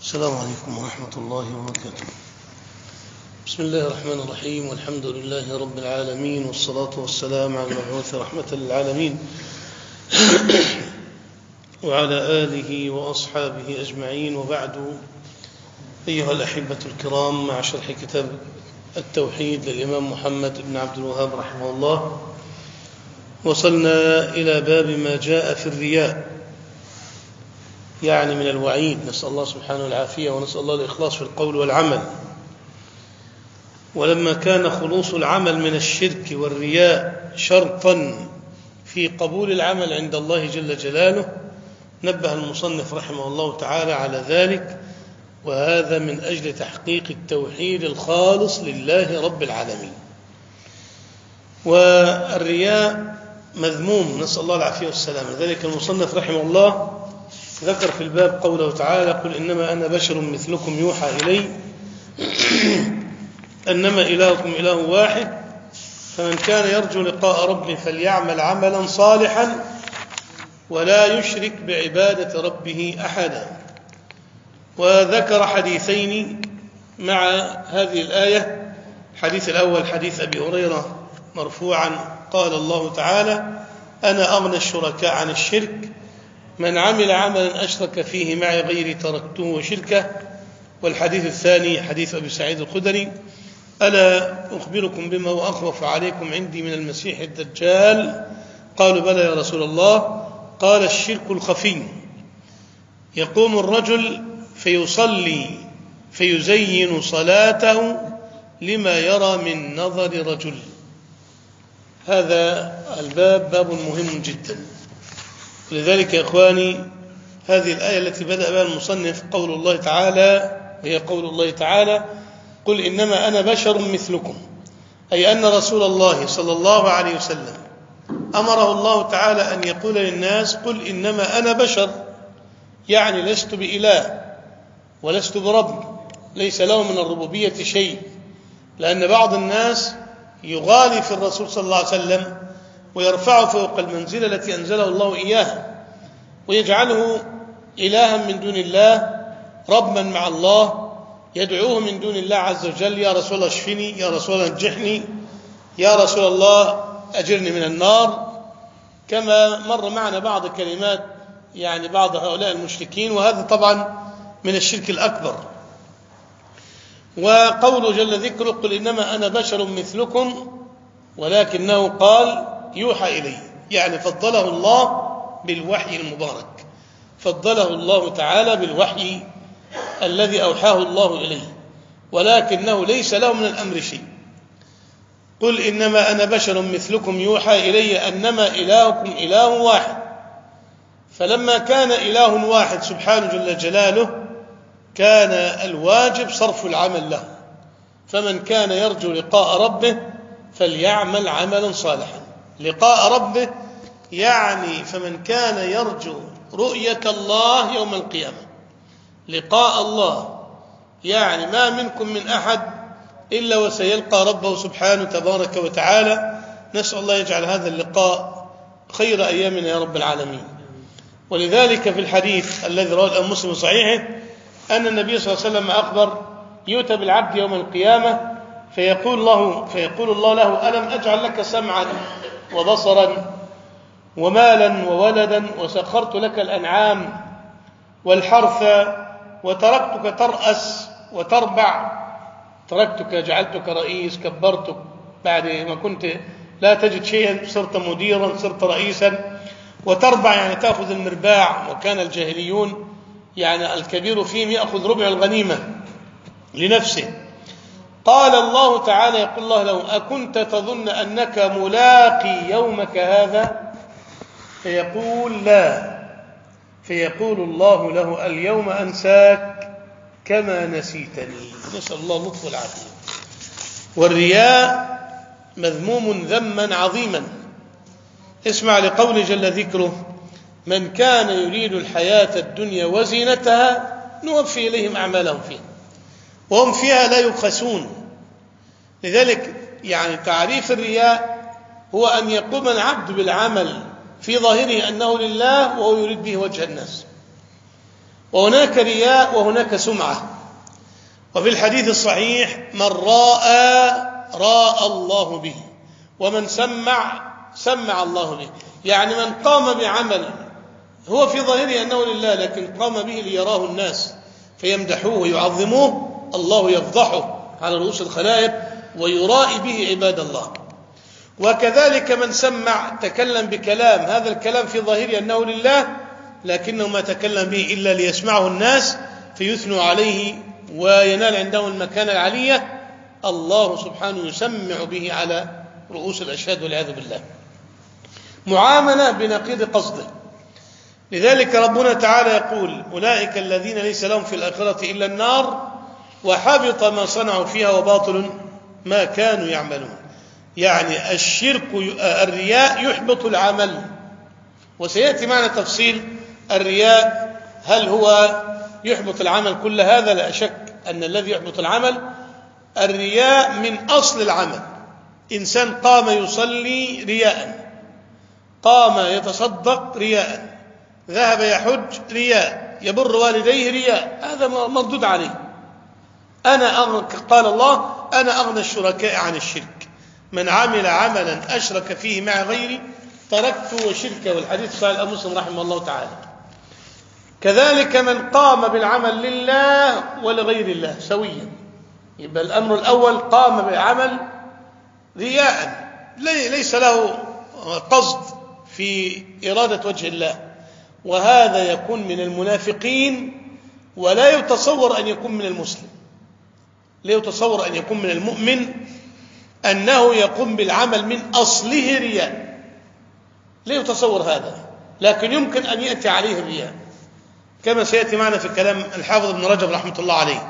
السلام عليكم ورحمة الله وبركاته. بسم الله الرحمن الرحيم، والحمد لله رب العالمين، والصلاة والسلام على المبعوث رحمة للعالمين وعلى آله وأصحابه أجمعين، وبعد. أيها الأحبة الكرام، مع شرح كتاب التوحيد للإمام محمد بن عبد الوهاب رحمه الله، وصلنا إلى باب ما جاء في الرياء، يعني من الوعيد. نسأل الله سبحانه العافية، ونسأل الله الإخلاص في القول والعمل. ولما كان خلوص العمل من الشرك والرياء شرطا في قبول العمل عند الله جل جلاله، نبه المصنف رحمه الله تعالى على ذلك، وهذا من أجل تحقيق التوحيد الخالص لله رب العالمين. والرياء مذموم، نسأل الله العافية والسلامة. ذلك المصنف رحمه الله ذكر في الباب قوله تعالى: قل إنما أنا بشر مثلكم يوحى إلي أنما إلهكم إله واحد فمن كان يرجو لقاء ربه فليعمل عملا صالحا ولا يشرك بعبادة ربه أحدا. وذكر حديثين مع هذه الآية. الحديث الأول حديث أبي هريرة مرفوعا، قال الله تعالى: أنا أغنى الشركاء عن الشرك، من عمل عملا أشرك فيه معي غيري تركته وشركه. والحديث الثاني حديث أبي سعيد الخدري: ألا أخبركم بما هو أخوف عليكم عندي من المسيح الدجال؟ قالوا: بلى يا رسول الله. قال: الشرك الخفي، يقوم الرجل فيصلي فيزين صلاته لما يرى من نظر رجل. هذا الباب باب مهم جدا. لذلك يا إخواني، هذه الآية التي بدأ بها المصنف قول الله تعالى، وهي قول الله تعالى: قل إنما أنا بشر مثلكم، أي أن رسول الله صلى الله عليه وسلم أمره الله تعالى أن يقول للناس: قل إنما أنا بشر، يعني لست بإله ولست برب، ليس له من الربوبية شيء. لأن بعض الناس يغالي في الرسول صلى الله عليه وسلم ويرفعه فوق المنزلة التي أنزله الله إياها، ويجعله إلها من دون الله، ربا مع الله، يدعوه من دون الله عز وجل: يا رسول الله اشفني، يا رسول الله انجحني، يا رسول الله أجرني من النار، كما مر معنا بعض كلمات يعني بعض هؤلاء المشركين. وهذا طبعا من الشرك الأكبر. وقوله جل ذكره: قل إنما أنا بشر مثلكم، ولكنه قال يوحى إلي، يعني فضله الله بالوحي المبارك، فضله الله تعالى بالوحي الذي أوحاه الله إليه، ولكنه ليس له من الأمر شيء. قل إنما أنا بشر مثلكم يوحى إلي أنما إلهكم إله واحد. فلما كان إله واحد سبحانه جل جلاله، كان الواجب صرف العمل له. فمن كان يرجو لقاء ربه فليعمل عملا صالحا. لقاء ربه يعني فمن كان يرجو رؤية الله يوم القيامة. لقاء الله يعني ما منكم من أحد إلا وسيلقى ربه سبحانه تبارك وتعالى. نسأل الله يجعل هذا اللقاء خير أيامنا يا رب العالمين. ولذلك في الحديث الذي رواه الإمام مسلم صحيحه أن النبي صلى الله عليه وسلم أخبر: يؤتى بالعبد يوم القيامة فيقول الله له: ألم أجعل لك سمعا وبصرا ومالا وولدا وسخرت لك الأنعام والحرث وتركتك ترأس وتربع، تركتك جعلتك رئيس، كبرتك بعد ما كنت لا تجد شيئا صرت مديرا، صرت رئيسا، وتربع يعني تأخذ المرباع. وكان الجاهليون يعني الكبير فيهم يأخذ ربع الغنيمة لنفسه. قال الله تعالى، يقول الله له: أكنت تظن أنك ملاقي يومك هذا؟ فيقول: لا. فيقول الله له: اليوم أنساك كما نسيتني. نسأل الله اللطف والعافية. والرياء مذموم ذما عظيما. اسمع لقول جل ذكره: من كان يريد الحياة الدنيا وزينتها نوفي إليهم أعمالهم فيها وهم فيها لا يبخسون. لذلك يعني تعريف الرياء هو أن يقوم العبد بالعمل في ظاهره أنه لله وهو يريد به وجه الناس، وهناك رياء وهناك سمعة. وفي الحديث الصحيح: من راى الله به، ومن سمع الله به. يعني من قام بعمل هو في ظاهره أنه لله، لكن قام به ليراه الناس فيمدحوه ويعظموه، الله يفضحه على رؤوس الخلائق ويرائي به عباد الله. وكذلك من تكلم بكلام، هذا الكلام في ظاهره أنه لله، لكنه ما تكلم به إلا ليسمعه الناس فيثنوا عليه وينال عندهم المكانة العالية، الله سبحانه يسمع به على رؤوس الأشهاد والعياذ بالله. معاملة بنقيض قصده. لذلك ربنا تعالى يقول: أولئك الذين ليس لهم في الآخرة إلا النار وحبط ما صنعوا فيها وباطل ما كانوا يعملون. يعني الرياء يحبط العمل، وسيأتي معنا تفصيل الرياء، هل هو يحبط العمل كل هذا؟ لا شك أن الذي يحبط العمل الرياء من أصل العمل. إنسان قام يصلي رياء، قام يتصدق رياء، ذهب يحج رياء، يبر والديه رياء، هذا مردود عليه. قال الله: أنا أغنى الشركاء عن الشرك، من عمل عملا أشرك فيه مع غيري تركته وشركه. والحديث صحيح مسلم رحمه الله تعالى. كذلك من قام بالعمل لله ولغير الله سويا. يبقى الأمر الأول قام بعمل رياء، ليس له قصد في إرادة وجه الله، وهذا يكون من المنافقين، ولا يتصور أن يكون من المسلم، لا يتصور أن يكون من المؤمن أنه يقوم بالعمل من أصله رياء، لا يتصور هذا، لكن يمكن أن يأتي عليه الرياء كما سيأتي معنا في كلام الحافظ ابن رجب رحمة الله عليه.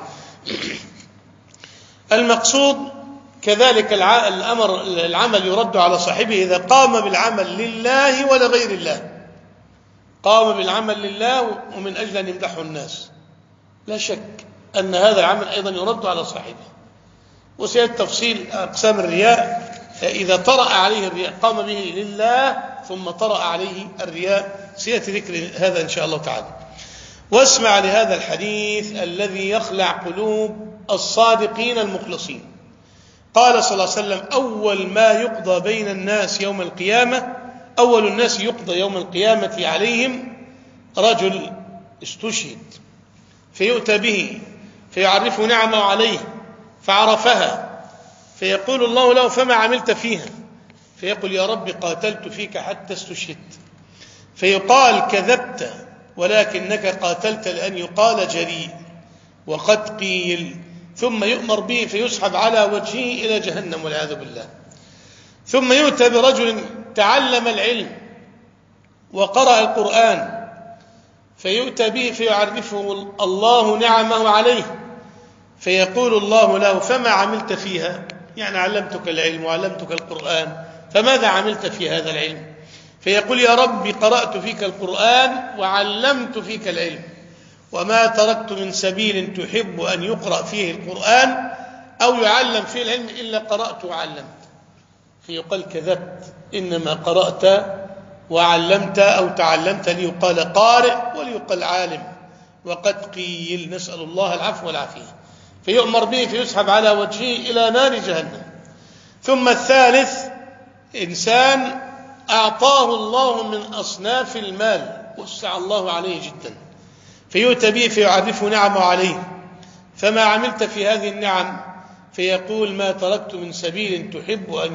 المقصود كذلك العمل يرد على صاحبه إذا قام بالعمل لله ولغير الله. قام بالعمل لله ومن أجل أن يمدحه الناس، لا شك أن هذا العمل أيضا يرد على صاحبه. وسيأتي تفصيل أقسام الرياء إذا طرأ عليه الرياء، قام به لله ثم طرأ عليه الرياء، سيأتي ذكر هذا إن شاء الله تعالى. واسمع لهذا الحديث الذي يخلع قلوب الصادقين المخلصين. قال صلى الله عليه وسلم: أول ما يقضى بين الناس يوم القيامة، أول الناس يقضى يوم القيامة عليهم رجل استشهد، فيؤتى به فيعرف نعمه عليه فعرفها، فيقول الله له: فما عملت فيها؟ فيقول: يا رب قاتلت فيك حتى استشهدت. فيقال: كذبت، ولكنك قاتلت لأن يقال جريء، وقد قيل. ثم يؤمر به فيسحب على وجهه إلى جهنم والعياذ بالله. ثم يؤتى برجل تعلم العلم وقرأ القرآن، فيؤتى به فيعرفه الله نعمه عليه، فيقول الله له: فما عملت فيها؟ يعني علمتك العلم وعلمتك القرآن، فماذا عملت في هذا العلم؟ فيقول: يا ربي قرأت فيك القرآن وعلمت فيك العلم، وما تركت من سبيل تحب أن يقرأ فيه القرآن أو يعلم فيه العلم إلا قرأت وعلمت. فيقال: كذبت، إنما قرأت وعلمت أو تعلمت ليقال قارئ وليقال عالم، وقد قيل. نسأل الله العفو والعافية. فيؤمر به فيسحب على وجهه إلى نار جهنم. ثم الثالث إنسان أعطاه الله من أصناف المال، وسع الله عليه جدا، فيؤتى به فيعرفه نعمه عليه، فما عملت في هذه النعم؟ فيقول: ما تركت من سبيل تحب أن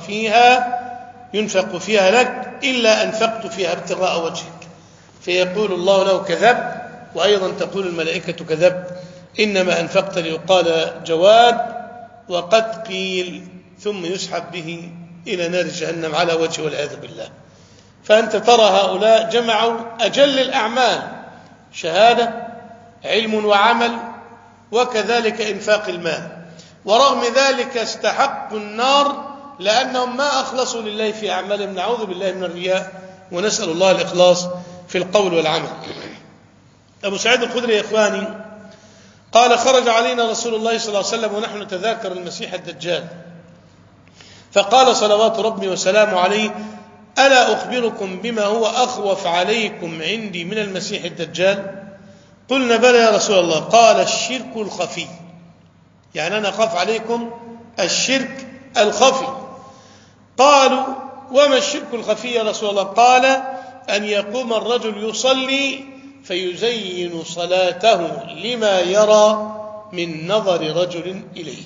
ينفق فيها لك إلا أنفقت فيها ابتغاء وجهك. فيقول الله له: كذبت، وأيضا تقول الملائكة: كذبت، إنما أنفقت ليقال جواد، وقد قيل. ثم يسحب به إلى نار جهنم على وجهه والعياذ بالله. فأنت ترى هؤلاء جمعوا أجل الأعمال: شهادة، علم وعمل، وكذلك إنفاق المال، ورغم ذلك استحقوا النار لأنهم ما أخلصوا لله في أعمالهم. نعوذ بالله من الرياء، ونسأل الله الإخلاص في القول والعمل. أبو سعيد الخدري يا إخواني قال: خرج علينا رسول الله صلى الله عليه وسلم ونحن نتذاكر المسيح الدجال، فقال صلوات ربي وسلامه عليه: ألا أخبركم بما هو أخوف عليكم عندي من المسيح الدجال؟ قلنا بلى يا رسول الله. قال الشرك الخفي، يعني أنا أخاف عليكم الشرك الخفي. قالوا وما الشرك الخفي يا رسول الله؟ قال أن يقوم الرجل يصلي فيزين صلاته لما يرى من نظر رجل إليه.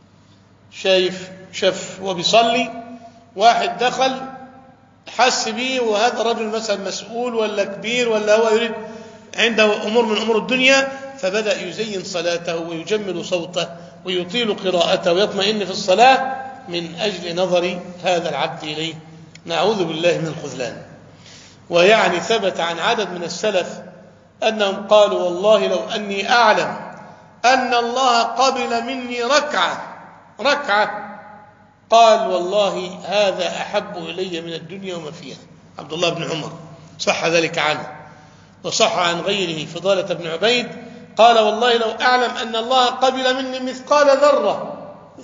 شاف وبيصلي، واحد دخل حس به، وهذا رجل مثلا مسؤول ولا كبير ولا هو يريد عنده أمور من أمور الدنيا، فبدأ يزين صلاته ويجمل صوته ويطيل قراءته ويطمئن في الصلاة من أجل نظر هذا العبد إليه. نعوذ بالله من الخذلان. ويعني ثبت عن عدد من السلف أنهم قالوا والله لو أني أعلم أن الله قبل مني ركعة قال والله هذا أحب إلي من الدنيا وما فيها. عبد الله بن عمر صح ذلك عنه، وصح عن غيره فضالة بن عبيد قال والله لو أعلم أن الله قبل مني مثقال ذرة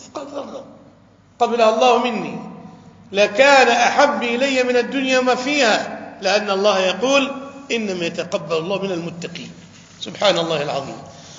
قبلها الله مني لكان أحب إلي من الدنيا وما فيها، لأن الله يقول إنما يتقبل الله من المتقين. سبحان الله العظيم.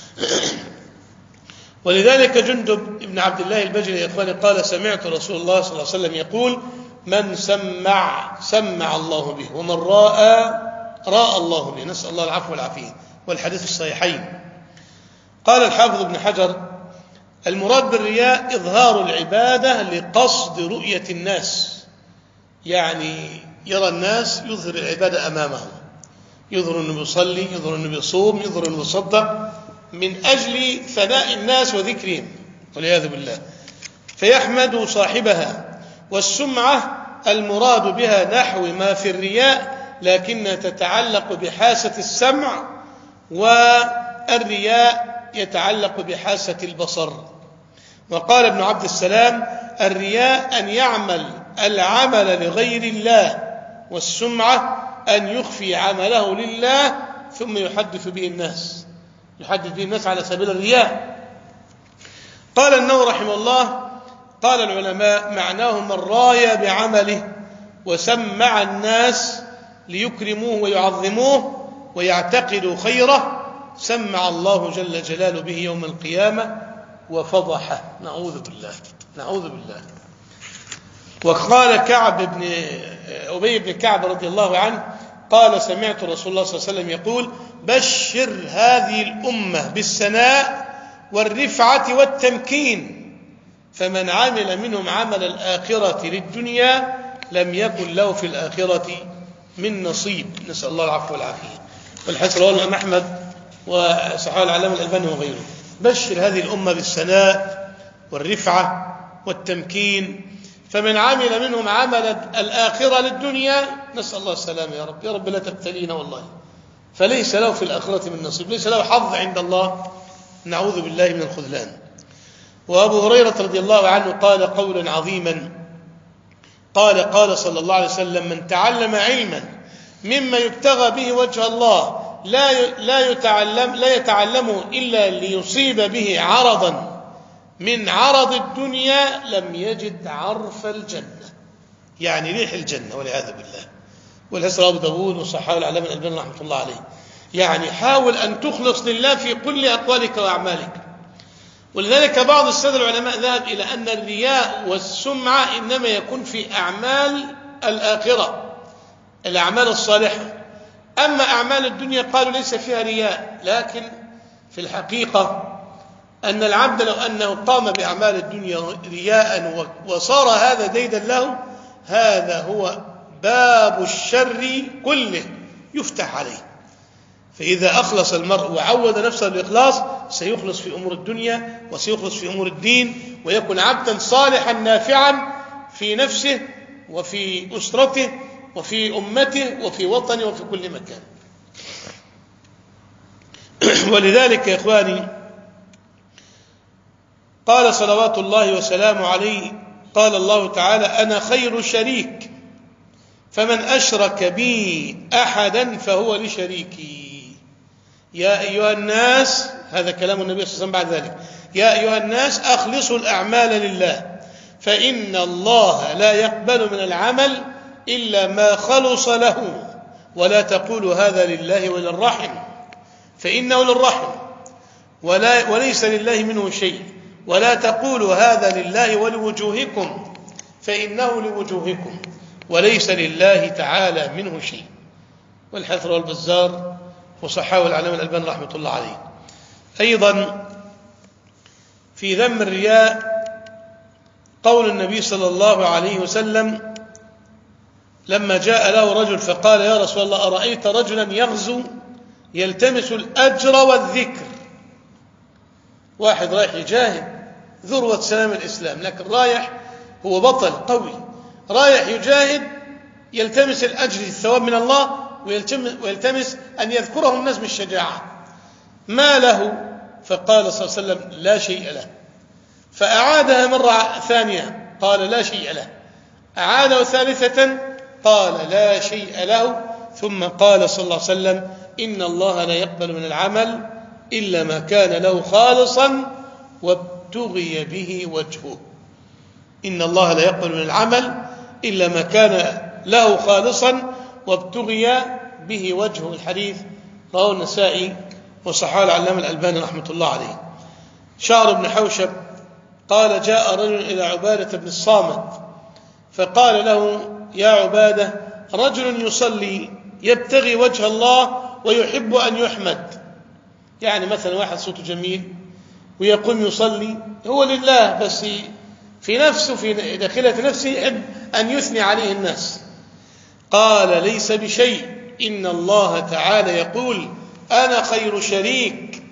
ولذلك جندب بن عبد الله البجلي يا إخواني قال سمعت رسول الله صلى الله عليه وسلم يقول من سمع الله به، ومن راى الله به. نسأل الله العفو والعافية. والحديث الصحيحين. قال الحافظ ابن حجر المراد بالرياء إظهار العبادة لقصد رؤية الناس، يعني يرى الناس يظهر العبادة أمامهم، يظهر أنه بيصلي، يظهر أنه بيصوم، يظهر أنه بيصدق من أجل ثناء الناس وذكرهم والعياذ بالله، فيحمد صاحبها. والسمعة المراد بها نحو ما في الرياء لكنها تتعلق بحاسة السمع، والرياء يتعلق بحاسة البصر. وقال ابن عبد السلام الرياء أن يعمل العمل لغير الله، والسمعة أن يخفي عمله لله ثم يحدث به الناس على سبيل الرياء. قال النووي رحمه الله قال العلماء معناه من راي بعمله وسمع الناس ليكرموه ويعظموه ويعتقدوا خيره سمع الله جل جلاله به يوم القيامة وفضحه. نعوذ بالله. وقال أبي بن كعب رضي الله عنه قال سمعت رسول الله صلى الله عليه وسلم يقول بشر هذه الأمة بالسناء والرفعة والتمكين، فمن عمل منهم عمل الآخرة للدنيا لم يكن له في الآخرة من نصيب. نسأل الله العفو والعافية. والحديث رواه الإمام أحمد وصححه العلامة الألباني وغيره. بشر هذه الأمة بالسناء والرفعة والتمكين، فمن عمل منهم عمل الآخرة للدنيا نسأل الله السلامة يا رب لا تبتلينا والله، فليس له في الآخرة من نصيب، ليس له حظ عند الله. نعوذ بالله من الخذلان. وأبو هريرة رضي الله عنه قال قولا عظيما قال صلى الله عليه وسلم من تعلم علما مما يبتغى به وجه الله لا يتعلمه إلا ليصيب به عرضا من عرض الدنيا لم يجد عرف الجنة، يعني ريح الجنة والعياذ بالله. والحديث رواه أبو داود وصححه العلامة الألباني رحمة الله عليه. يعني حاول أن تخلص لله في كل أقوالك وأعمالك. ولذلك بعض السادة العلماء ذهب إلى أن الرياء والسمعة إنما يكون في أعمال الآخرة، الأعمال الصالحة. أما أعمال الدنيا قالوا ليس فيها رياء، لكن في الحقيقة أن العبد لو أنه قام بأعمال الدنيا رياء وصار هذا ديدا له، هذا هو باب الشر كله يفتح عليه. فإذا أخلص المرء وعود نفسه الإخلاص سيخلص في أمور الدنيا وسيخلص في أمور الدين، ويكون عبدا صالحا نافعا في نفسه وفي أسرته وفي أمته وفي وطنه وفي كل مكان. ولذلك يا إخواني قال صلوات الله وسلامه عليه قال الله تعالى أنا خير شريك فمن أشرك بي أحدا فهو لشريكي. يا أيها الناس، هذا كلام النبي صلى الله عليه وسلم بعد ذلك، يا أيها الناس أخلصوا الأعمال لله فإن الله لا يقبل من العمل إلا ما خلص له، ولا تقولوا هذا لله وللرحم، فإنه للرحم وليس لله منه شيء، ولا تقولوا هذا لله ولوجوهكم فإنه لوجوهكم وليس لله تعالى منه شيء. والحثر والبزار وصححه العلامة الألباني رحمة الله عليه. أيضا في ذم الرياء قول النبي صلى الله عليه وسلم لما جاء له رجل فقال يا رسول الله أرأيت رجلا يغزو يلتمس الأجر والذكر. واحد رايح يجاهد ذروة سلام الإسلام، لكن رايح هو بطل قوي، رايح يجاهد يلتمس الأجر الثواب من الله ويلتمس أن يذكره الناس بالشجاعة، ما له؟ فقال صلى الله عليه وسلم لا شيء له. فأعادها مرة ثانية قال لا شيء له، أعاده ثالثة قال لا شيء له، ثم قال صلى الله عليه وسلم إن الله لا يقبل من العمل إلا ما كان له خالصا وابتغي به وجهه. إن الله لا يقبل من العمل إلا ما كان له خالصا وابتغي به وجهه. الحديث رواه النسائي وصححه العلامة الألباني رحمة الله عليه. شعر بن حوشب قال جاء رجل إلى عبادة بن الصامت فقال له يا عبادة رجل يصلي يبتغي وجه الله ويحب أن يحمد، يعني مثلا واحد صوته جميل ويقوم يصلي هو لله، بس في نفسه في داخلة نفسه يحب أن يثني عليه الناس. قال ليس بشيء، إن الله تعالى يقول أنا خير شريك،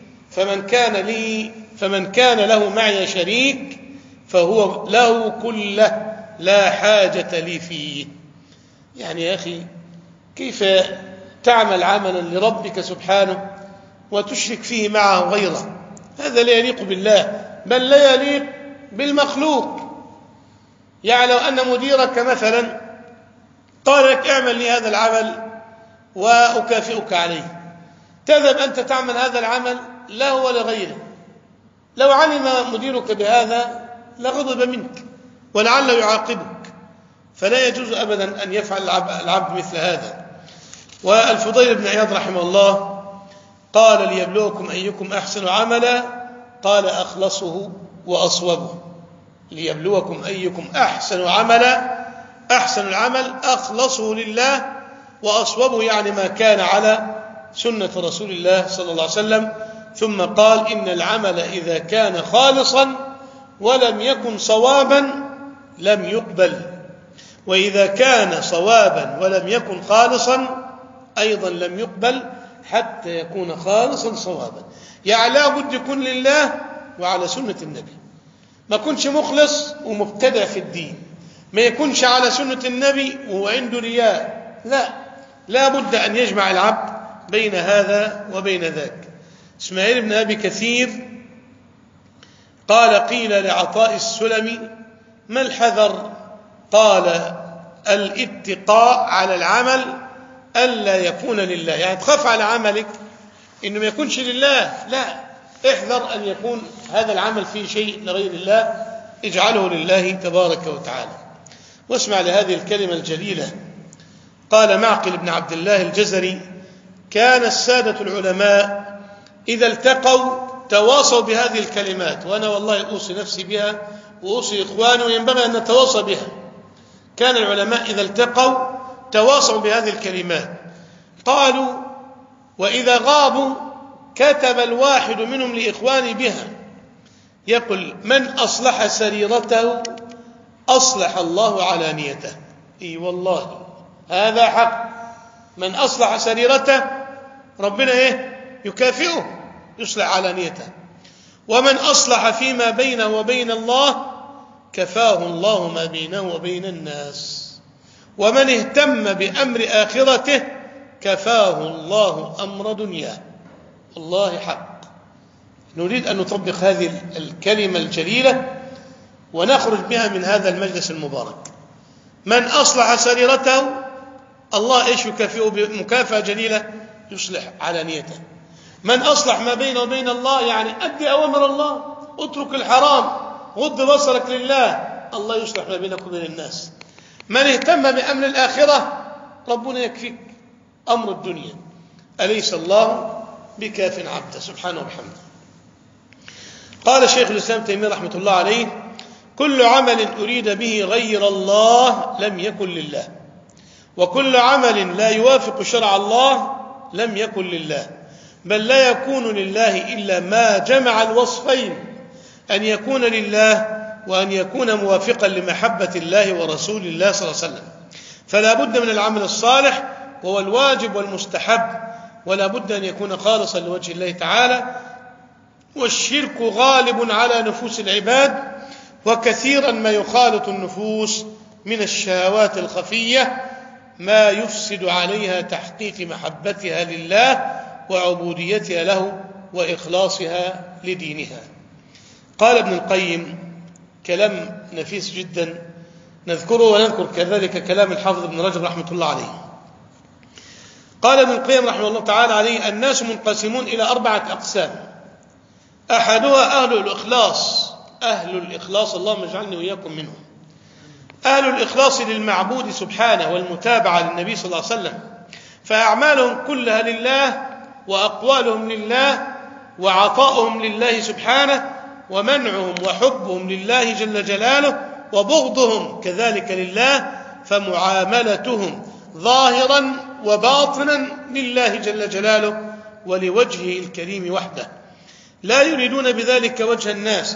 فمن كان له معي شريك فهو له كله لا حاجة لي فيه. يعني يا أخي كيف تعمل عملا لربك سبحانه وتشرك فيه معه غيره؟ هذا لا يليق بالله، بل لا يليق بالمخلوق. يعني لو أن مديرك مثلا قال لك اعمل لي هذا العمل وأكافئك عليه، تذهب أنت تعمل هذا العمل له ولغيره، لو علم مديرك بهذا لغضب منك ولعله يعاقبك، فلا يجوز أبدا أن يفعل العبد مثل هذا. والفضيل بن عياض رحمه الله قال ليبلوكم أيكم أحسن عملا، قال أخلصه وأصوبه. ليبلوكم أيكم أحسن عملا، أحسن العمل أخلصه لله وأصوبه، يعني ما كان على سنة رسول الله صلى الله عليه وسلم. ثم قال إن العمل إذا كان خالصا ولم يكن صوابا لم يقبل، وإذا كان صوابا ولم يكن خالصا أيضا لم يقبل حتى يكون خالصا صوابا. يعني لا بد يكون لله وعلى سنة النبي، ما يكونش مخلص ومبتدع في الدين، ما يكونش على سنة النبي وهو عنده رياء، لا بد أن يجمع العبد بين هذا وبين ذاك. إسماعيل بن أبي كثير قال قيل لعطاء السلمي ما الحذر؟ قال الاتقاء على العمل ألا يكون لله، يعني تخاف على عملك إنه ما يكونش لله، لا، احذر أن يكون هذا العمل فيه شيء لغير الله، اجعله لله تبارك وتعالى. واسمع لهذه الكلمة الجليلة. قال معقل بن عبد الله الجزري كان السادة العلماء إذا التقوا تواصوا بهذه الكلمات، وأنا والله أوصي نفسي بها وأوصي إخواني وينبغي أن نتواصى بها. كان العلماء إذا التقوا تواصوا بهذه الكلمات. قالوا وإذا غابوا كتب الواحد منهم لإخواني بها يقول من أصلح سريرته أصلح الله علانيته. إي والله هذا حق، من أصلح سريرته ربنا يكافئه، يصلح علانيته. ومن أصلح فيما بينه وبين الله كفاه الله ما بينه وبين الناس. ومن اهتم بأمر آخرته كفاه الله أمر دنياه. والله حق. نريد أن نطبق هذه الكلمة الجليلة ونخرج بها من هذا المجلس المبارك. من أصلح سريرته الله يكافئه بمكافأة جليلة، يصلح علانيته. من أصلح ما بينه وبين الله يعني أدي أوامر الله، اترك الحرام، غض بصرك لله، الله يصلح ما بينك وبين الناس. من اهتم بأمر الآخرة ربنا يكفيك أمر الدنيا. أليس الله بكاف عبده سبحانه وبحمده. قال شيخ الإسلام تيمية رحمة الله عليه: كل عمل أريد به غير الله لم يكن لله، وكل عمل لا يوافق شرع الله لم يكن لله، بل لا يكون لله إلا ما جمع الوصفين، أن يكون لله وأن يكون موافقا لمحبة الله ورسول الله صلى الله عليه وسلم. فلا بد من العمل الصالح وهو الواجب والمستحب، ولا بد أن يكون خالصا لوجه الله تعالى. والشرك غالب على نفوس العباد، وكثيرا ما يخالط النفوس من الشهوات الخفية ما يفسد عليها تحقيق محبتها لله وعبوديتها له وإخلاصها لدينها. قال ابن القيم كلام نفيس جدا نذكره، ونذكر كذلك كلام الحافظ ابن رجب رحمة الله عليه. قال ابن القيم رحمه الله تعالى عليه: الناس منقسمون إلى 4 أقسام. أحدها أهل الإخلاص، أهل الإخلاص، اللهم اجعلني وإياكم منهم. أهل الإخلاص للمعبود سبحانه والمتابعة للنبي صلى الله عليه وسلم، فأعمالهم كلها لله، وأقوالهم لله، وعطاؤهم لله سبحانه، ومنعهم وحبهم لله جل جلاله، وبغضهم كذلك لله، فمعاملتهم ظاهرا وباطنا لله جل جلاله ولوجهه الكريم وحده، لا يريدون بذلك وجه الناس،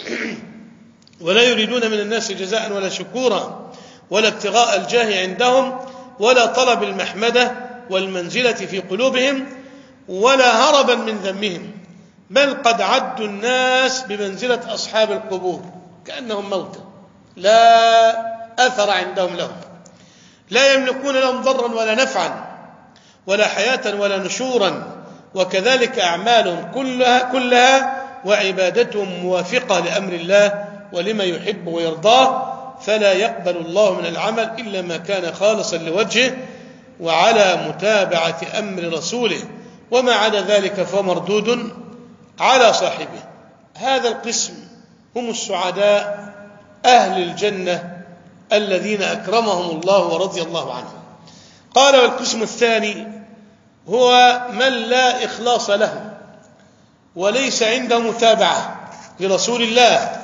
ولا يريدون من الناس جزاء ولا شكورا ولا ابتغاء الجاه عندهم ولا طلب المحمدة والمنزلة في قلوبهم ولا هربا من ذمهم، بل قد عدوا الناس بمنزلة أصحاب القبور كأنهم موتى لا أثر عندهم لهم، لا يملكون لهم ضرا ولا نفعا ولا حياة ولا نشورا، وكذلك أعمالهم كلها وعبادتهم موافقة لأمر الله ولما يحب ويرضاه، فلا يقبل الله من العمل إلا ما كان خالصا لوجهه وعلى متابعة أمر رسوله، وما عدا ذلك فهو مردود على صاحبه. هذا القسم هم السعداء أهل الجنة الذين أكرمهم الله ورضي الله عنهم. قال: والقسم الثاني هو من لا إخلاص له، وليس عنده متابعة لرسول الله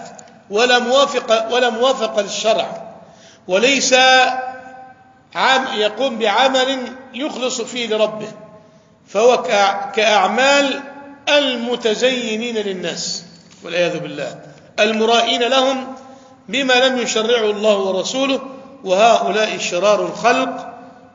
ولا موافقة للشرع، وليس يقوم بعمل يخلص فيه لربه، فهو كأعمال المتزينين للناس والعياذ بالله، المرائين لهم بما لم يشرعه الله ورسوله، وهؤلاء شرار الخلق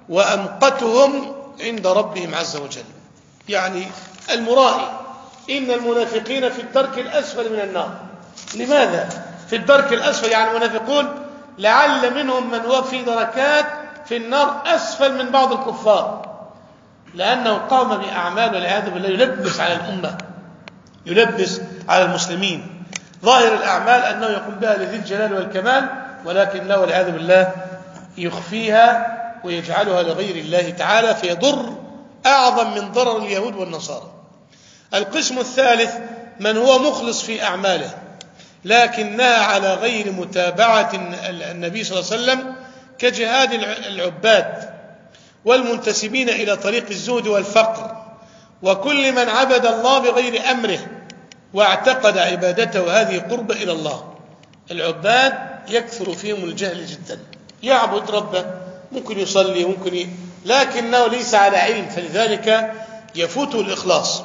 وأمقتهم عند ربهم عز وجل. يعني المرائي، إن المنافقين في الدرك الأسفل من النار. لماذا في الدرك الأسفل؟ يعني المنافقون لعل منهم من هو في دركات في النار أسفل من بعض الكفار، لأنه قام بأعمال والعياذ بالله يلبس على الأمة، يلبس على المسلمين. ظاهر الأعمال أنه يقوم بها لذي الجلال والكمال، ولكن لا والعياذ بالله يخفيها ويجعلها لغير الله تعالى، فيضر أعظم من ضرر اليهود والنصارى. القسم الثالث من هو مخلص في أعماله لكنها على غير متابعة النبي صلى الله عليه وسلم، كجهاد العباد والمنتسبين إلى طريق الزهد والفقر، وكل من عبد الله بغير أمره واعتقد عبادته هذه قربة إلى الله. العباد يكثر فيهم الجهل جدا، يعبد ربه، ممكن يصلي لكنه ليس على علم، فلذلك يفوته الإخلاص.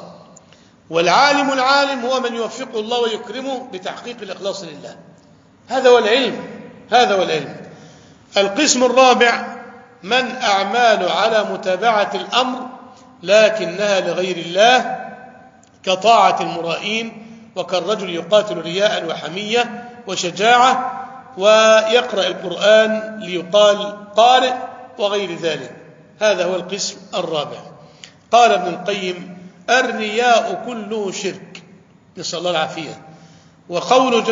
والعالم العالم هو من يوفقه الله ويكرمه بتحقيق الإخلاص لله، هذا هو العلم. القسم الرابع من أعماله على متابعة الأمر لكنها لغير الله، كطاعة المرائين، وكالرجل يقاتل رياء وحمية وشجاعة ويقرأ القرآن ليقال قارئ وغير ذلك. هذا هو القسم الرابع. قال ابن القيم: الرياء كله شرك، نسأل الله العافية. وقوله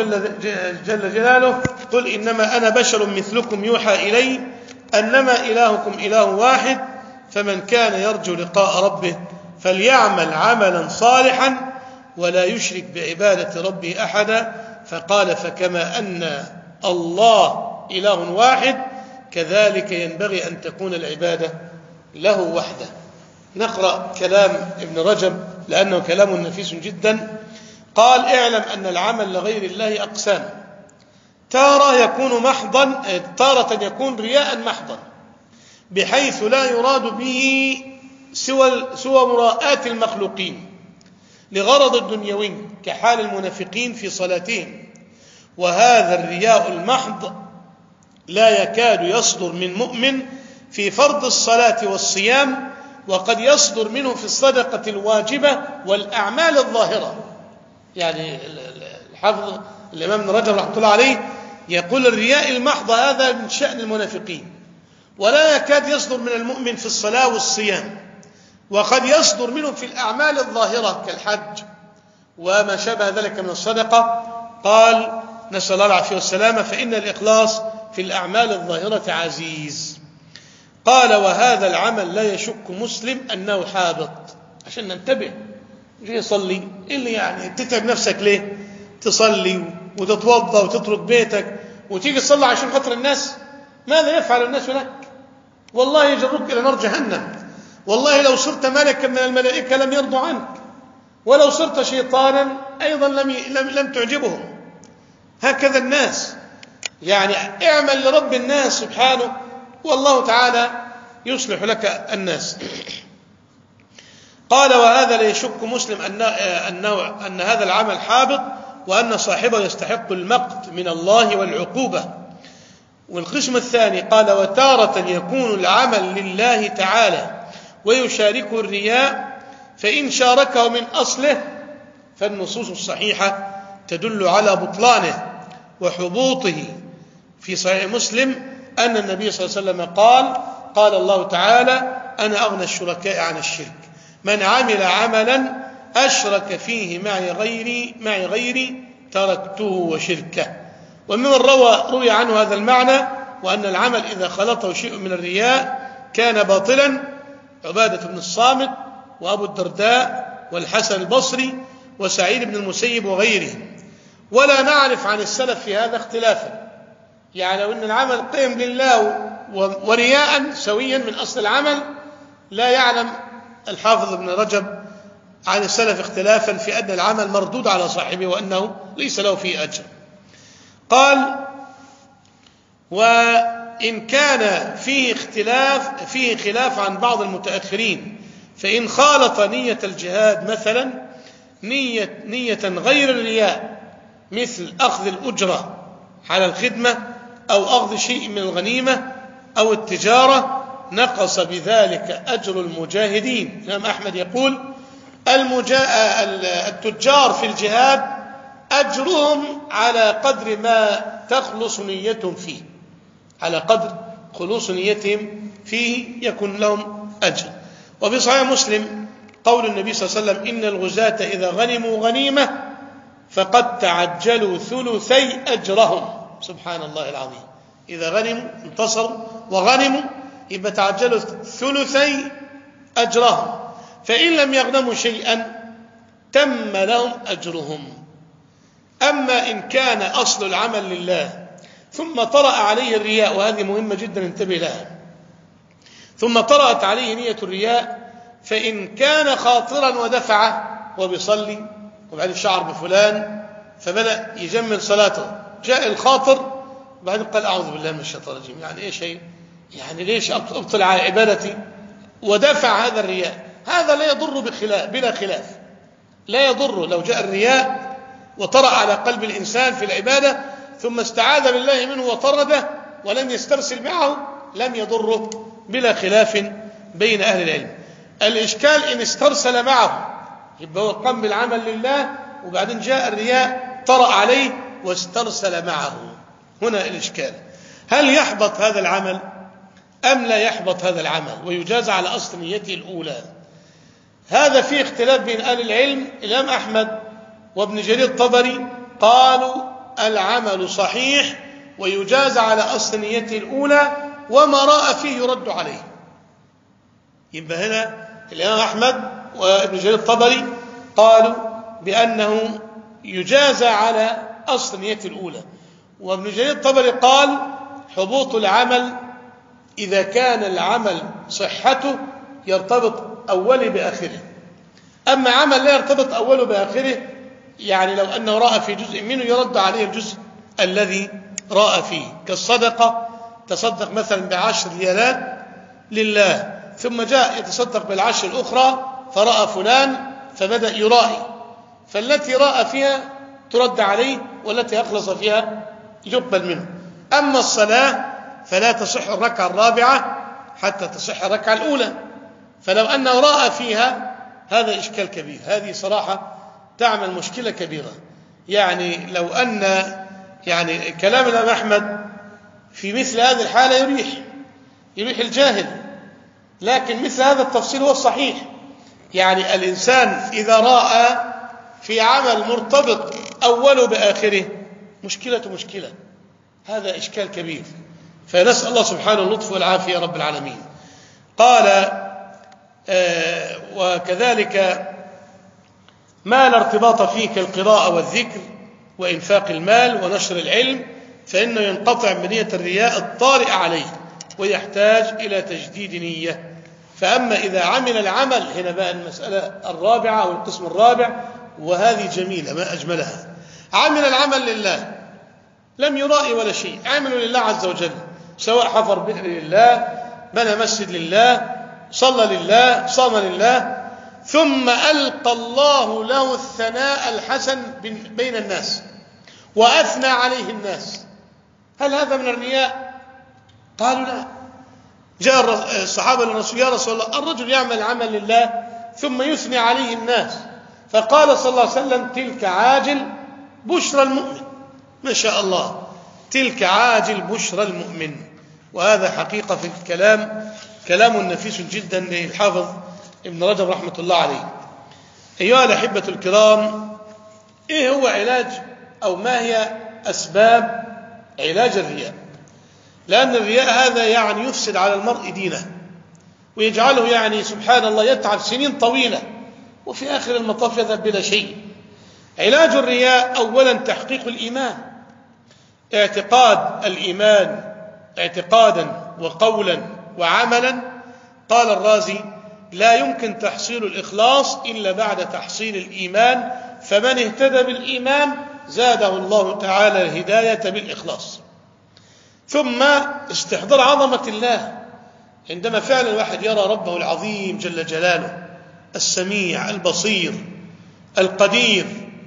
جل جلاله: قل إنما أنا بشر مثلكم يوحى إلي أنما إلهكم إله واحد فمن كان يرجو لقاء ربه فليعمل عملا صالحا ولا يشرك بعبادة ربه أحدا. فقال: فكما أن الله إله واحد كذلك ينبغي أن تكون العبادة له وحده. نقرأ كلام ابن رجب لأنه كلام نفيس جدا. قال: اعلم أن العمل لغير الله أقسام، تارة يكون محضا، تارة يكون رياء محضا بحيث لا يراد به سوى مراءة المخلوقين لغرض الدنيوي كحال المنافقين في صلاتهم، وهذا الرياء المحض لا يكاد يصدر من مؤمن في فرض الصلاة والصيام، وقد يصدر منه في الصدقة الواجبة والأعمال الظاهرة. يعني الحافظ الإمام ابن رجب رحمه الله عليه يقول: الرياء المحض هذا من شأن المنافقين، ولا يكاد يصدر من المؤمن في الصلاة والصيام، وقد يصدر منه في الأعمال الظاهرة كالحج وما شابه ذلك من الصدقة. قال: نسأل الله العافية والسلامة، فإن الإخلاص في الأعمال الظاهرة عزيز. قال: وهذا العمل لا يشك مسلم أنه حابط. عشان ننتبه، ليه يصلي؟ اللي يعني تتعب نفسك ليه تصلي وتتوضى وتترك بيتك وتيجي تصلي عشان خاطر الناس؟ ماذا يفعل الناس لك؟ والله يجرك إلى نار جهنم. والله لو صرت ملكا من الملائكة لم يرضوا عنك، ولو صرت شيطانا أيضا لم تعجبهم. هكذا الناس، يعني اعمل لرب الناس سبحانه والله تعالى يصلح لك الناس. قال: وهذا لا يشك مسلم أن هذا العمل حابط، وأن صاحبه يستحق المقت من الله والعقوبة. والقسم الثاني قال: وتارة يكون العمل لله تعالى ويشاركه الرياء، فإن شاركه من أصله فالنصوص الصحيحة تدل على بطلانه وحبوطه. في صحيح مسلم أن النبي صلى الله عليه وسلم قال الله تعالى: أنا أغنى الشركاء عن الشرك، من عمل عملا أشرك فيه معي غيري تركته وشركه. وممن روي عنه هذا المعنى وأن العمل إذا خلطه شيء من الرياء كان باطلا عبادة بن الصامت وأبو الدرداء والحسن البصري وسعيد بن المسيب وغيرهم. ولا نعرف عن السلف في هذا اختلافا، يعني لو أن العمل قيم لله ورياء سويا من أصل العمل، لا يعلم الحافظ ابن رجب عن السلف اختلافا في أن العمل مردود على صاحبه وأنه ليس له فيه أجر. قال: وإن كان فيه خلاف عن بعض المتأخرين، فإن خالط نية الجهاد مثلا نية غير الرياء، مثل أخذ الأجرة على الخدمة أو أخذ شيء من الغنيمة أو التجارة، نقص بذلك أجر المجاهدين. الإمام أحمد يقول: التجار في الجهاد أجرهم على قدر ما تخلص نيتهم فيه، على قدر خلوص نيتهم فيه يكون لهم أجر. وفي صحيح مسلم قول النبي صلى الله عليه وسلم: إن الغزاة إذا غنموا غنيمة فقد تعجلوا ثلثي أجرهم. سبحان الله العظيم، إذا غنموا انتصروا وغنموا يبقى تعجلوا ثلثي أجرهم، فإن لم يغنموا شيئا تم لهم أجرهم. أما إن كان أصل العمل لله ثم طرأ عليه الرياء، وهذه مهمة جدا انتبه لها، ثم طرأت عليه نية الرياء، فإن كان خاطرا ودفعه وبيصلي وبعدين شعر بفلان فبدأ يجمل صلاته، جاء الخاطر وبعدين قال: أعوذ بالله من الشيطان الرجيم، يعني إيش هي؟ يعني ليش أبطل على عبادتي؟ ودفع هذا الرياء. هذا لا يضر بلا خلاف، لا يضر لو جاء الرياء وطرأ على قلب الإنسان في العبادة ثم استعاذ بالله منه وطرده ولم يسترسل معه، لم يضره بلا خلاف بين أهل العلم. الإشكال إن استرسل معه، يبقى هو قام بالعمل لله وبعدين جاء الرياء طرأ عليه واسترسل معه، هنا الإشكال. هل يحبط هذا العمل أم لا يحبط هذا العمل ويجاز على أصل نيته الأولى؟ هذا فيه اختلاف بين أهل العلم. الإمام أحمد وابن جرير الطبري قالوا: العمل صحيح ويجاز على أصل نيته الأولى، وما رأى فيه يرد عليه. يبقى هنا الإمام أحمد وابن جرير الطبري قالوا بأنه يجاز على أصل نيته الأولى، وابن جرير الطبري قال: حبوط العمل إذا كان العمل صحته يرتبط أوله بآخره، أما أما عمل لا يرتبط أوله بآخره، يعني لو أنه رأى في جزء منه يرد عليه الجزء الذي رأى فيه، كالصدقة، تصدق مثلا ب10 ريالات لله، ثم جاء يتصدق بال10 الأخرى فرأى فلان فبدأ يرائي، فالتي رأى فيها ترد عليه، والتي أخلص فيها يقبل منه. أما الصلاة فلا تصح الركعة الرابعة حتى تصح الركعة الأولى، فلو أنه رأى فيها هذا إشكال كبير، هذه صراحة تعمل مشكلة كبيرة. يعني لو أن يعني كلام الإمام أحمد في مثل هذه الحالة يريح الجاهل، لكن مثل هذا التفصيل هو الصحيح. يعني الإنسان إذا رأى في عمل مرتبط أوله بآخره مشكلة، هذا إشكال كبير، فنسأل الله سبحانه اللطف والعافية رب العالمين. قال وكذلك ما لا ارتباط فيه كالقراءة والذكر وإنفاق المال ونشر العلم، فإنه ينقطع بنية الرياء الطارئة عليه ويحتاج إلى تجديد نية. فأما إذا عمل العمل، هنا بقى المسألة الرابعة أو القسم الرابع، وهذه جميلة ما أجملها، عمل العمل لله لم يرائي ولا شيء، عمل لله عز وجل، سواء حفر بئر لله، بنى مسجد لله، صلى لله، صام لله، ثم ألقى الله له الثناء الحسن بين الناس وأثنى عليه الناس، هل هذا من الرياء؟ قالوا لا. جاء الصحابة للرسول: يا رسول الله، الرجل يعمل عمل لله ثم يثني عليه الناس، فقال صلى الله عليه وسلم: تلك عاجل بشرى المؤمن. ما شاء الله، تلك عاجل بشرى المؤمن. وهذا حقيقة في الكلام كلام نفيس جدا للحافظ ابن رجب رحمة الله عليه. أيها الأحبة الكرام، إيه هو علاج أو ما هي أسباب علاج الرياء؟ لأن الرياء هذا يعني يفسد على المرء دينه، ويجعله يعني سبحان الله يتعب سنين طويلة، وفي آخر المطاف يذهب بلا شيء. علاج الرياء أولا تحقيق الإيمان، اعتقاد الإيمان اعتقادا وقولا وعملا. قال الرازي: لا يمكن تحصيل الإخلاص إلا بعد تحصيل الإيمان، فمن اهتدى بالإيمان زاده الله تعالى الهداية بالإخلاص. ثم استحضار عظمة الله، عندما فعلا الواحد يرى ربه العظيم جل جلاله، السميع البصير القدير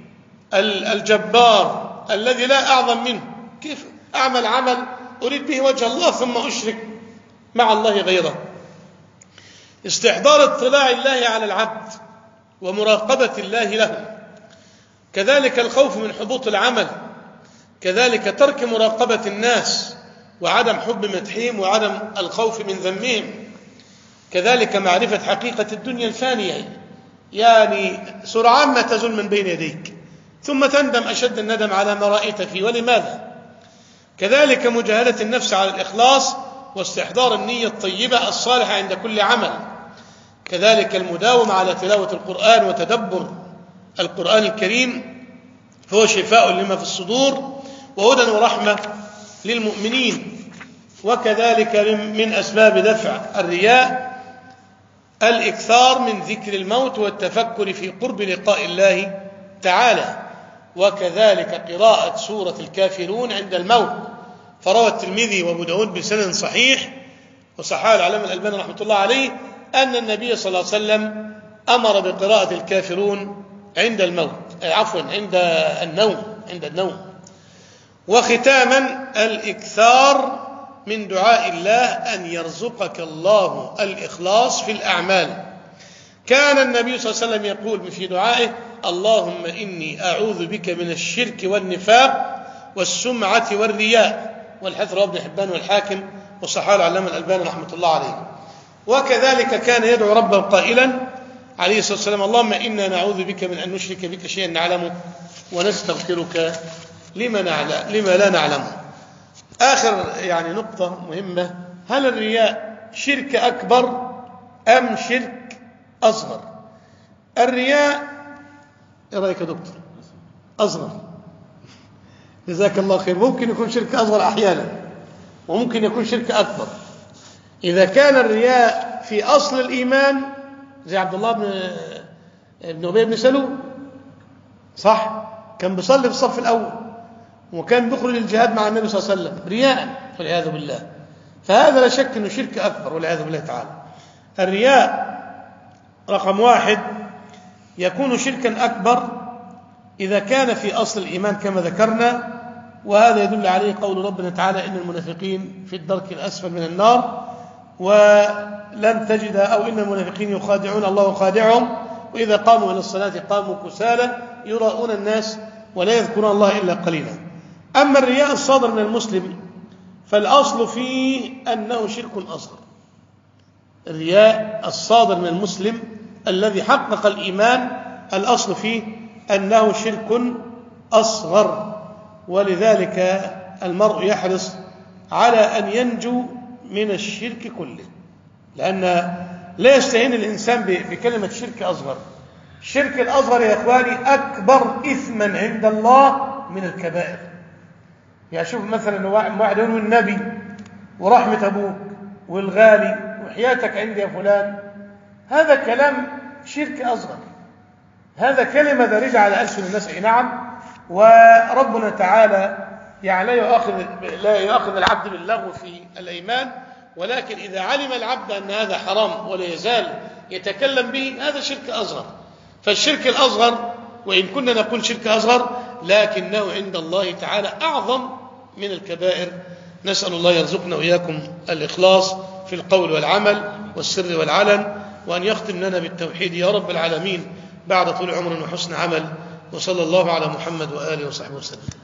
الجبار الذي لا أعظم منه، كيف أعمل عمل أريد به وجه الله ثم أشرك مع الله غيره؟ استحضار اطلاع الله على العبد ومراقبة الله له، كذلك الخوف من حبوط العمل، كذلك ترك مراقبة الناس وعدم حب مدحهم وعدم الخوف من ذمهم، كذلك معرفة حقيقة الدنيا الفانية، يعني سرعان ما تزول من بين يديك ثم تندم أشد الندم على ما رأيت فيه، ولماذا؟ كذلك مجاهدة النفس على الإخلاص واستحضار النية الطيبة الصالحة عند كل عمل، كذلك المداومة على تلاوة القرآن وتدبر القرآن الكريم، فهو شفاء لما في الصدور وهدى ورحمة للمؤمنين. وكذلك من أسباب دفع الرياء الإكثار من ذكر الموت والتفكر في قرب لقاء الله تعالى، وكذلك قراءة سورة الكافرون عند الموت. فروى الترمذي وابو داود بسند صحيح وصححه العلامة الألباني رحمة الله عليه أن النبي صلى الله عليه وسلم أمر بقراءة الكافرون عند الموت، عند النوم. وختاما الإكثار من دعاء الله أن يرزقك الله الإخلاص في الأعمال. كان النبي صلى الله عليه وسلم يقول في دعائه: اللهم إني أعوذ بك من الشرك والنفاق والسمعة والرياء. والحديث رواه ابن حبان والحاكم وصححه العلامة الألباني رحمة الله عليه. وكذلك كان يدعو ربه قائلا عليه الصلاة والسلام: اللهم إنا نعوذ بك من أن نشرك بك شيئا نعلمه ونستغفرك لما لا نعلمه. آخر يعني نقطة مهمة: هل الرياء شرك أكبر أم شرك أصغر؟ الرياء، إيه رأيك يا دكتور؟ أصغر. جزاك الله خير. ممكن يكون شرك أصغر أحيانا وممكن يكون شرك أكبر. إذا كان الرياء في أصل الإيمان زي عبد الله بن ابن أبي بن سلول، صح؟ كان بيصلي في الصف الأول وكان بيخرج للجهاد مع النبي صلى الله عليه وسلم رياء والعياذ بالله. فهذا لا شك أنه شرك أكبر والعياذ بالله تعالى. الرياء رقم 1 يكون شركا أكبر إذا كان في أصل الإيمان كما ذكرنا، وهذا يدل عليه قول ربنا تعالى إن المنافقين في الدرك الأسفل من النار ولن تجد، أو إن المنافقين يخادعون الله خادعهم وإذا قاموا إلى الصلاة قاموا كسالى يراؤون الناس ولا يذكرون الله إلا قليلا. أما الرياء الصادر من المسلم فالأصل فيه أنه شرك أصغر. الرياء الصادر من المسلم الذي حقق الإيمان الأصل فيه أنه شرك أصغر، ولذلك المرء يحرص على أن ينجو من الشرك كله، لأن لا يستهين الإنسان بكلمة شرك أصغر. الشرك الأصغر يا إخواني أكبر إثما عند الله من الكبائر. يعني شوف مثلا واحد يقول النبي ورحمة أبوك والغالي وحياتك عندي يا فلان، هذا كلام شرك أصغر، هذا كلمة دارجة على ألسن الناس. نعم، وربنا تعالى يعني لا يؤاخذ العبد باللغو في الأيمان، ولكن إذا علم العبد أن هذا حرام ولا يزال يتكلم به هذا شرك أصغر. فالشرك الأصغر وإن كنا نقول شرك أصغر لكنه عند الله تعالى أعظم من الكبائر. نسأل الله يرزقنا وإياكم الإخلاص في القول والعمل والسر والعلن، وأن يختم لنا بالتوحيد يا رب العالمين بعد طول عمر وحسن عمل. وصلى الله على محمد وآله وصحبه وسلم.